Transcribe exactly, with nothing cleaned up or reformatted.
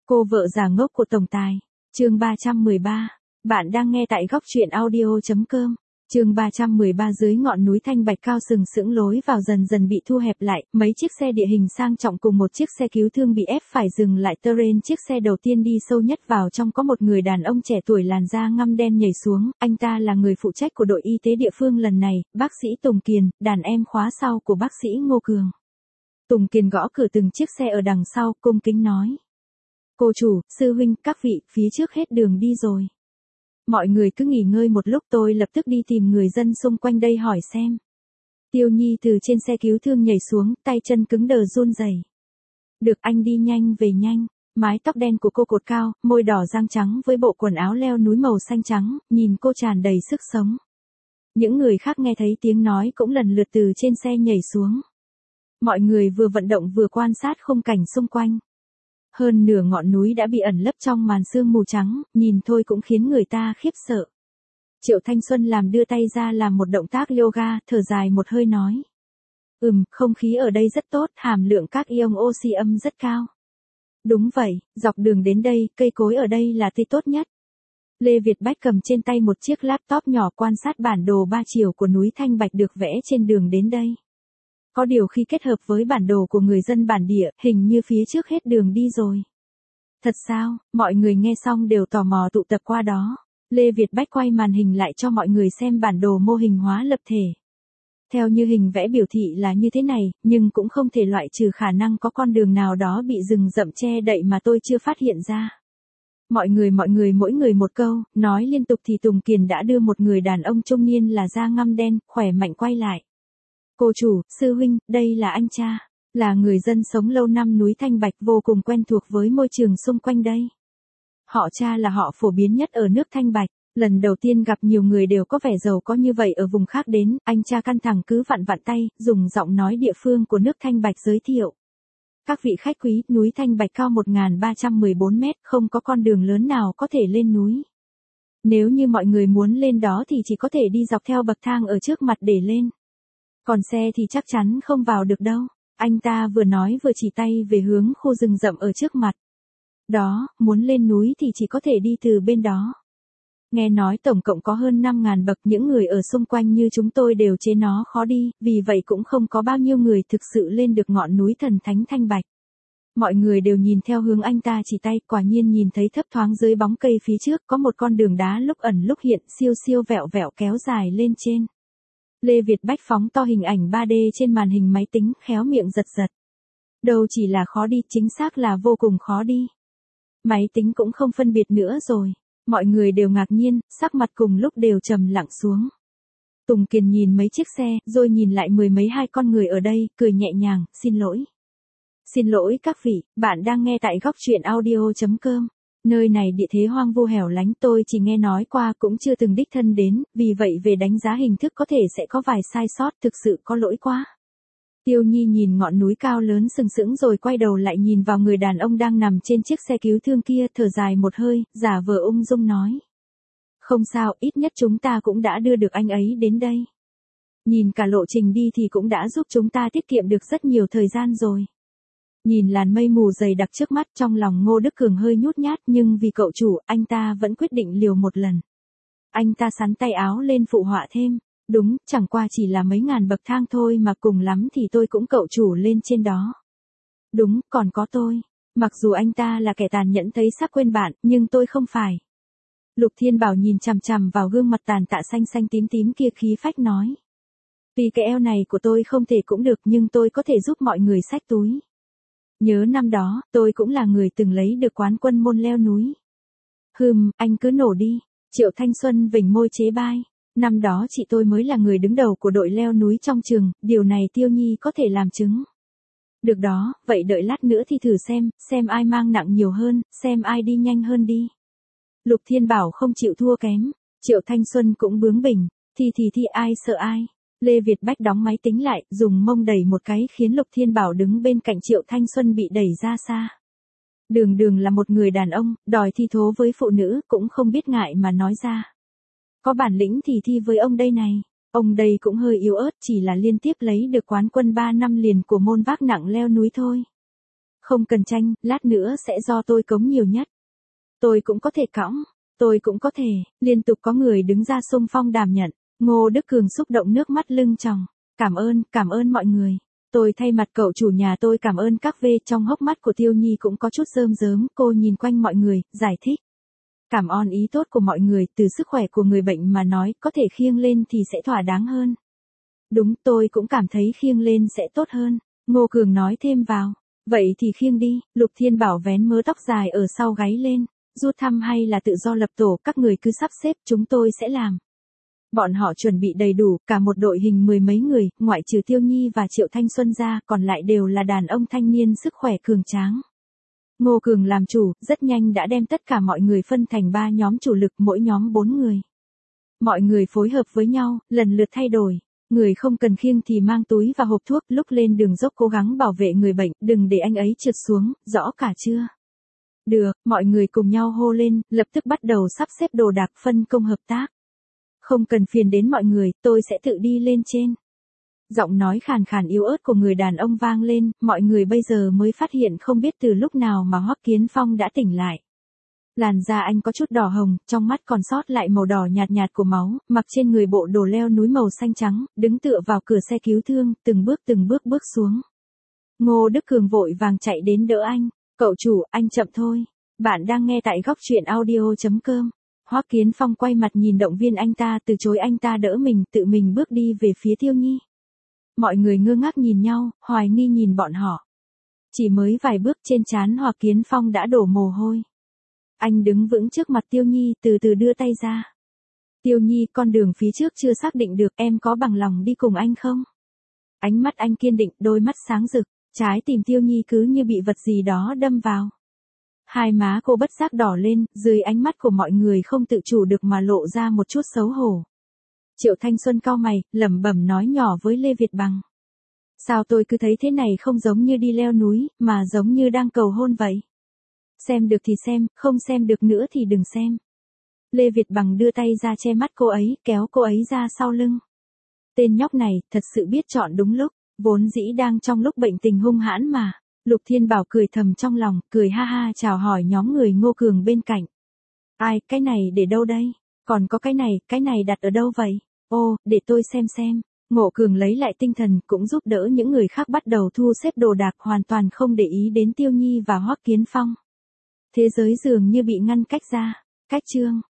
Cô vợ già ngốc của tổng tài. Chương ba trăm mười ba. Bạn đang nghe tại góc truyện audio chấm com. Chương ba trăm mười ba. Dưới ngọn núi thanh bạch cao sừng sững lối vào dần dần bị thu hẹp lại, mấy chiếc xe địa hình sang trọng cùng một chiếc xe cứu thương bị ép phải dừng lại. Terrain chiếc xe đầu tiên đi sâu nhất vào trong có một người đàn ông trẻ tuổi làn da ngăm đen nhảy xuống, anh ta là người phụ trách của đội y tế địa phương lần này, bác sĩ Tùng Kiền, đàn em khóa sau của bác sĩ Ngô Cường. Tùng Kiền gõ cửa từng chiếc xe ở đằng sau, cung kính nói: "Cô chủ, sư huynh, các vị, phía trước hết đường đi rồi. Mọi người cứ nghỉ ngơi một lúc, tôi lập tức đi tìm người dân xung quanh đây hỏi xem." Tiêu Nhi từ trên xe cứu thương nhảy xuống, tay chân cứng đờ run rẩy. "Được, anh đi nhanh về nhanh." Mái tóc đen của cô cột cao, môi đỏ răng trắng với bộ quần áo leo núi màu xanh trắng, nhìn cô tràn đầy sức sống. Những người khác nghe thấy tiếng nói cũng lần lượt từ trên xe nhảy xuống. Mọi người vừa vận động vừa quan sát khung cảnh xung quanh. Hơn nửa ngọn núi đã bị ẩn lấp trong màn sương mù trắng, nhìn thôi cũng khiến người ta khiếp sợ. Triệu Thanh Xuân làm đưa tay ra làm một động tác yoga, thở dài một hơi nói: "Ừm, không khí ở đây rất tốt, hàm lượng các ion oxy âm rất cao." "Đúng vậy, dọc đường đến đây, cây cối ở đây là tươi tốt nhất." Lê Việt Bách cầm trên tay một chiếc laptop nhỏ quan sát bản đồ ba chiều của núi Thanh Bạch được vẽ trên đường đến đây. Có điều khi kết hợp với bản đồ của người dân bản địa, hình như phía trước hết đường đi rồi. "Thật sao?" Mọi người nghe xong đều tò mò tụ tập qua đó. Lê Việt Bách quay màn hình lại cho mọi người xem bản đồ mô hình hóa lập thể. Theo như hình vẽ biểu thị là như thế này, nhưng cũng không thể loại trừ khả năng có con đường nào đó bị rừng rậm che đậy mà tôi chưa phát hiện ra. Mọi người mọi người mỗi người một câu, nói liên tục thì Tùng Kiền đã đưa một người đàn ông trung niên là da ngăm đen, khỏe mạnh quay lại. "Cô chủ, sư huynh, đây là anh cha, là người dân sống lâu năm núi Thanh Bạch, vô cùng quen thuộc với môi trường xung quanh đây. Họ cha là họ phổ biến nhất ở nước Thanh Bạch, lần đầu tiên gặp nhiều người đều có vẻ giàu có như vậy ở vùng khác đến." Anh cha căng thẳng cứ vặn vặn tay, dùng giọng nói địa phương của nước Thanh Bạch giới thiệu: "Các vị khách quý, núi Thanh Bạch cao một nghìn ba trăm mười bốn mét, không có con đường lớn nào có thể lên núi. Nếu như mọi người muốn lên đó thì chỉ có thể đi dọc theo bậc thang ở trước mặt để lên. Còn xe thì chắc chắn không vào được đâu." Anh ta vừa nói vừa chỉ tay về hướng khu rừng rậm ở trước mặt. "Đó, muốn lên núi thì chỉ có thể đi từ bên đó. Nghe nói tổng cộng có hơn năm nghìn bậc, những người ở xung quanh như chúng tôi đều chế nó khó đi, vì vậy cũng không có bao nhiêu người thực sự lên được ngọn núi thần thánh Thanh Bạch." Mọi người đều nhìn theo hướng anh ta chỉ tay, quả nhiên nhìn thấy thấp thoáng dưới bóng cây phía trước có một con đường đá lúc ẩn lúc hiện, siêu siêu vẹo vẹo kéo dài lên trên. Lê Việt Bách phóng to hình ảnh ba D trên màn hình máy tính, khéo miệng giật giật. Đâu chỉ là khó đi, chính xác là vô cùng khó đi. Máy tính cũng không phân biệt nữa rồi. Mọi người đều ngạc nhiên, sắc mặt cùng lúc đều trầm lặng xuống. Tùng Kiền nhìn mấy chiếc xe, rồi nhìn lại mười mấy hai con người ở đây, cười nhẹ nhàng: "Xin lỗi. Xin lỗi các vị, bạn đang nghe tại góc truyện audio chấm com. Nơi này địa thế hoang vu hẻo lánh, tôi chỉ nghe nói qua cũng chưa từng đích thân đến, vì vậy về đánh giá hình thức có thể sẽ có vài sai sót, thực sự có lỗi quá." Tiêu Nhi nhìn ngọn núi cao lớn sừng sững rồi quay đầu lại nhìn vào người đàn ông đang nằm trên chiếc xe cứu thương kia, thở dài một hơi, giả vờ ung dung nói: "Không sao, ít nhất chúng ta cũng đã đưa được anh ấy đến đây. Nhìn cả lộ trình đi thì cũng đã giúp chúng ta tiết kiệm được rất nhiều thời gian rồi." Nhìn làn mây mù dày đặc trước mắt, trong lòng Ngô Đức Cường hơi nhút nhát, nhưng vì cậu chủ, anh ta vẫn quyết định liều một lần. Anh ta xắn tay áo lên phụ họa thêm: "Đúng, chẳng qua chỉ là mấy ngàn bậc thang thôi mà, cùng lắm thì tôi cũng cậu chủ lên trên đó. Đúng, còn có tôi. Mặc dù anh ta là kẻ tàn nhẫn thấy sắp quên bạn, nhưng tôi không phải." Lục Thiên Bảo nhìn chằm chằm vào gương mặt tàn tạ xanh xanh tím tím kia, khí phách nói: "Vì cái eo này của tôi không thể cũng được, nhưng tôi có thể giúp mọi người xách túi. Nhớ năm đó, tôi cũng là người từng lấy được quán quân môn leo núi." "Hừm, anh cứ nổ đi." Triệu Thanh Xuân vểnh môi chế bai: "Năm đó chị tôi mới là người đứng đầu của đội leo núi trong trường, điều này Tiêu Nhi có thể làm chứng." "Được đó, vậy đợi lát nữa thì thử xem, xem ai mang nặng nhiều hơn, xem ai đi nhanh hơn đi." Lục Thiên Bảo không chịu thua kém. Triệu Thanh Xuân cũng bướng bỉnh: "Thì thì thì ai sợ ai." Lê Việt Bách đóng máy tính lại, dùng mông đẩy một cái khiến Lục Thiên Bảo đứng bên cạnh Triệu Thanh Xuân bị đẩy ra xa. Đường đường là một người đàn ông, đòi thi thố với phụ nữ, cũng không biết ngại mà nói ra. Có bản lĩnh thì thi với ông đây này. Ông đây cũng hơi yếu ớt, chỉ là liên tiếp lấy được quán quân ba năm liền của môn vác nặng leo núi thôi. Không cần tranh, lát nữa sẽ do tôi cống nhiều nhất. Tôi cũng có thể cõng, tôi cũng có thể, liên tục có người đứng ra xung phong đảm nhận. Ngô Đức Cường xúc động nước mắt lưng tròng. Cảm ơn, cảm ơn mọi người. Tôi thay mặt cậu chủ nhà tôi cảm ơn các vê. Trong hốc mắt của Tiêu Nhi cũng có chút rơm rớm, cô nhìn quanh mọi người, giải thích. Cảm ơn ý tốt của mọi người, từ sức khỏe của người bệnh mà nói, có thể khiêng lên thì sẽ thỏa đáng hơn. Đúng, tôi cũng cảm thấy khiêng lên sẽ tốt hơn. Ngô Cường nói thêm vào. Vậy thì khiêng đi. Lục Thiên Bảo vén mớ tóc dài ở sau gáy lên. Rút thăm hay là tự do lập tổ, các người cứ sắp xếp, chúng tôi sẽ làm. Bọn họ chuẩn bị đầy đủ, cả một đội hình mười mấy người, ngoại trừ Tiêu Nhi và Triệu Thanh Xuân ra, còn lại đều là đàn ông thanh niên sức khỏe cường tráng. Ngô Cường làm chủ, rất nhanh đã đem tất cả mọi người phân thành ba nhóm chủ lực, mỗi nhóm bốn người. Mọi người phối hợp với nhau, lần lượt thay đổi. Người không cần khiêng thì mang túi và hộp thuốc, lúc lên đường dốc cố gắng bảo vệ người bệnh, đừng để anh ấy trượt xuống, rõ cả chưa? Được, mọi người cùng nhau hô lên, lập tức bắt đầu sắp xếp đồ đạc, phân công hợp tác. Không cần phiền đến mọi người, tôi sẽ tự đi lên trên. Giọng nói khàn khàn yếu ớt của người đàn ông vang lên, mọi người bây giờ mới phát hiện không biết từ lúc nào mà Hoắc Kiến Phong đã tỉnh lại. Làn da anh có chút đỏ hồng, trong mắt còn sót lại màu đỏ nhạt nhạt của máu, mặc trên người bộ đồ leo núi màu xanh trắng, đứng tựa vào cửa xe cứu thương, từng bước từng bước bước xuống. Ngô Đức Cường vội vàng chạy đến đỡ anh. Cậu chủ, anh chậm thôi. Bạn đang nghe tại góc truyện audio chấm com. Hoắc Kiến Phong quay mặt nhìn động viên anh ta, từ chối anh ta đỡ mình, tự mình bước đi về phía Tiêu Nhi. Mọi người ngơ ngác nhìn nhau, hoài nghi nhìn bọn họ. Chỉ mới vài bước trên trán Hoắc Kiến Phong đã đổ mồ hôi. Anh đứng vững trước mặt Tiêu Nhi, từ từ đưa tay ra. Tiêu Nhi, con đường phía trước chưa xác định được, em có bằng lòng đi cùng anh không? Ánh mắt anh kiên định, đôi mắt sáng rực, trái tim Tiêu Nhi cứ như bị vật gì đó đâm vào. Hai má cô bất giác đỏ lên, dưới ánh mắt của mọi người không tự chủ được mà lộ ra một chút xấu hổ. Triệu Thanh Xuân cau mày, lẩm bẩm nói nhỏ với Lê Việt Bằng. Sao tôi cứ thấy thế này không giống như đi leo núi, mà giống như đang cầu hôn vậy? Xem được thì xem, không xem được nữa thì đừng xem. Lê Việt Bằng đưa tay ra che mắt cô ấy, kéo cô ấy ra sau lưng. Tên nhóc này, thật sự biết chọn đúng lúc, vốn dĩ đang trong lúc bệnh tình hung hãn mà. Lục Thiên Bảo cười thầm trong lòng, cười ha ha chào hỏi nhóm người Ngô Cường bên cạnh. Ai, cái này để đâu đây? Còn có cái này, cái này đặt ở đâu vậy? Ô, để tôi xem xem. Ngô Cường lấy lại tinh thần, cũng giúp đỡ những người khác bắt đầu thu xếp đồ đạc, hoàn toàn không để ý đến Tiêu Nhi và Hoắc Kiến Phong. Thế giới dường như bị ngăn cách ra. Cách chương